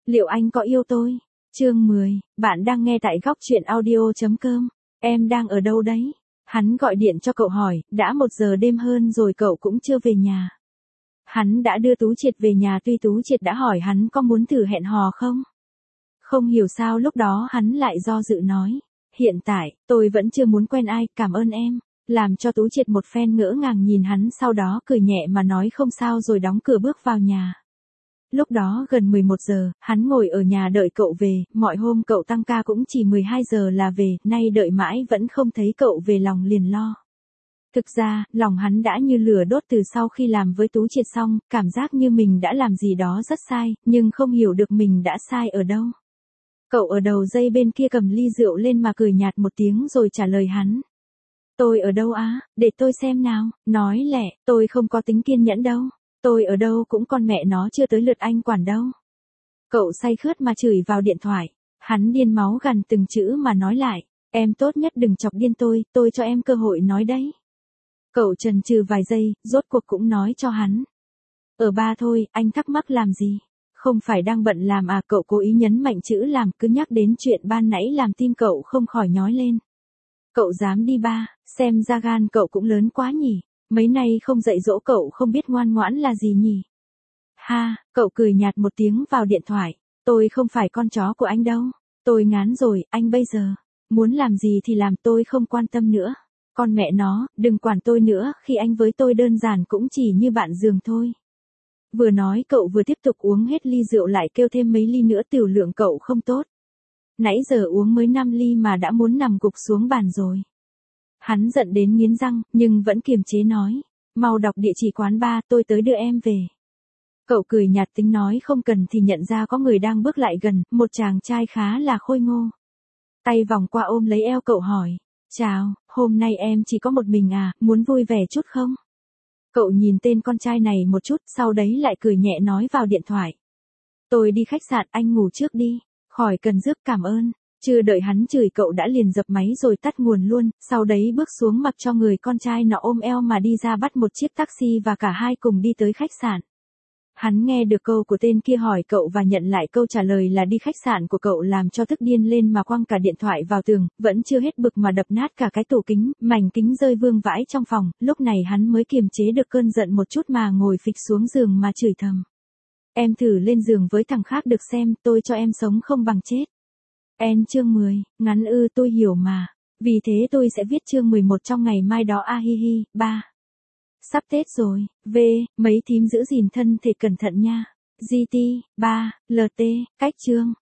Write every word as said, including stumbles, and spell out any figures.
Liệu anh có yêu tôi? Chương mười, bạn đang nghe tại góc truyện audio chấm com. Em đang ở đâu đấy? Hắn gọi điện cho cậu hỏi, đã một giờ đêm hơn rồi cậu cũng chưa về nhà. Hắn đã đưa Tú Triệt về nhà, tuy Tú Triệt đã hỏi hắn có muốn thử hẹn hò không. Không hiểu sao lúc đó hắn lại do dự nói, hiện tại, tôi vẫn chưa muốn quen ai, cảm ơn em. Làm cho Tú Triệt một phen ngỡ ngàng nhìn hắn, sau đó cười nhẹ mà nói không sao rồi đóng cửa bước vào nhà. Lúc đó gần mười một giờ, hắn ngồi ở nhà đợi cậu về, mọi hôm cậu tăng ca cũng chỉ mười hai giờ là về, nay đợi mãi vẫn không thấy cậu về lòng liền lo. Thực ra, lòng hắn đã như lửa đốt từ sau khi làm với Tú Triệt xong, cảm giác như mình đã làm gì đó rất sai, nhưng không hiểu được mình đã sai ở đâu. Cậu ở đầu dây bên kia cầm ly rượu lên mà cười nhạt một tiếng rồi trả lời hắn. Tôi ở đâu á, để tôi xem nào, nói lẹ, tôi không có tính kiên nhẫn đâu. Tôi ở đâu cũng con mẹ nó chưa tới lượt anh quản đâu. Cậu say khướt mà chửi vào điện thoại. Hắn điên máu gằn từng chữ mà nói lại. Em tốt nhất đừng chọc điên tôi, tôi cho em cơ hội nói đấy. Cậu chần chừ vài giây, rốt cuộc cũng nói cho hắn. Ở ba thôi, anh thắc mắc làm gì? Không phải đang bận làm à? Cậu cố ý nhấn mạnh chữ làm, cứ nhắc đến chuyện ban nãy làm tim cậu không khỏi nhói lên. Cậu dám đi ba, xem ra gan cậu cũng lớn quá nhỉ. Mấy nay không dạy dỗ cậu không biết ngoan ngoãn là gì nhỉ? Ha, cậu cười nhạt một tiếng vào điện thoại. Tôi không phải con chó của anh đâu. Tôi ngán rồi, anh bây giờ. Muốn làm gì thì làm, tôi không quan tâm nữa. Con mẹ nó, đừng quản tôi nữa, khi anh với tôi đơn giản cũng chỉ như bạn giường thôi. Vừa nói cậu vừa tiếp tục uống hết ly rượu, lại kêu thêm mấy ly nữa, tiểu lượng cậu không tốt. Nãy giờ uống mới năm ly mà đã muốn nằm gục xuống bàn rồi. Hắn giận đến nghiến răng, nhưng vẫn kiềm chế nói. Mau đọc địa chỉ quán bar, tôi tới đưa em về. Cậu cười nhạt tính nói không cần thì nhận ra có người đang bước lại gần, một chàng trai khá là khôi ngô. Tay vòng qua ôm lấy eo cậu hỏi. Chào, hôm nay em chỉ có một mình à, muốn vui vẻ chút không? Cậu nhìn tên con trai này một chút, sau đấy lại cười nhẹ nói vào điện thoại. Tôi đi khách sạn, anh ngủ trước đi. Khỏi cần rước, cảm ơn. Chưa đợi hắn chửi cậu đã liền dập máy rồi tắt nguồn luôn, sau đấy bước xuống mặc cho người con trai nọ ôm eo mà đi ra bắt một chiếc taxi và cả hai cùng đi tới khách sạn. Hắn nghe được câu của tên kia hỏi cậu và nhận lại câu trả lời là đi khách sạn của cậu làm cho tức điên lên mà quăng cả điện thoại vào tường, vẫn chưa hết bực mà đập nát cả cái tủ kính, mảnh kính rơi vương vãi trong phòng, lúc này hắn mới kiềm chế được cơn giận một chút mà ngồi phịch xuống giường mà chửi thầm. Em thử lên giường với thằng khác được xem, tôi cho em sống không bằng chết. En chương mười, ngắn ư, tôi hiểu mà. Vì thế tôi sẽ viết chương mười một trong ngày mai đó, a hi hi. Ba. Sắp Tết rồi. V, mấy thím giữ gìn thân thể cẩn thận nha. giê tê, ba, lờ tê, cách chương.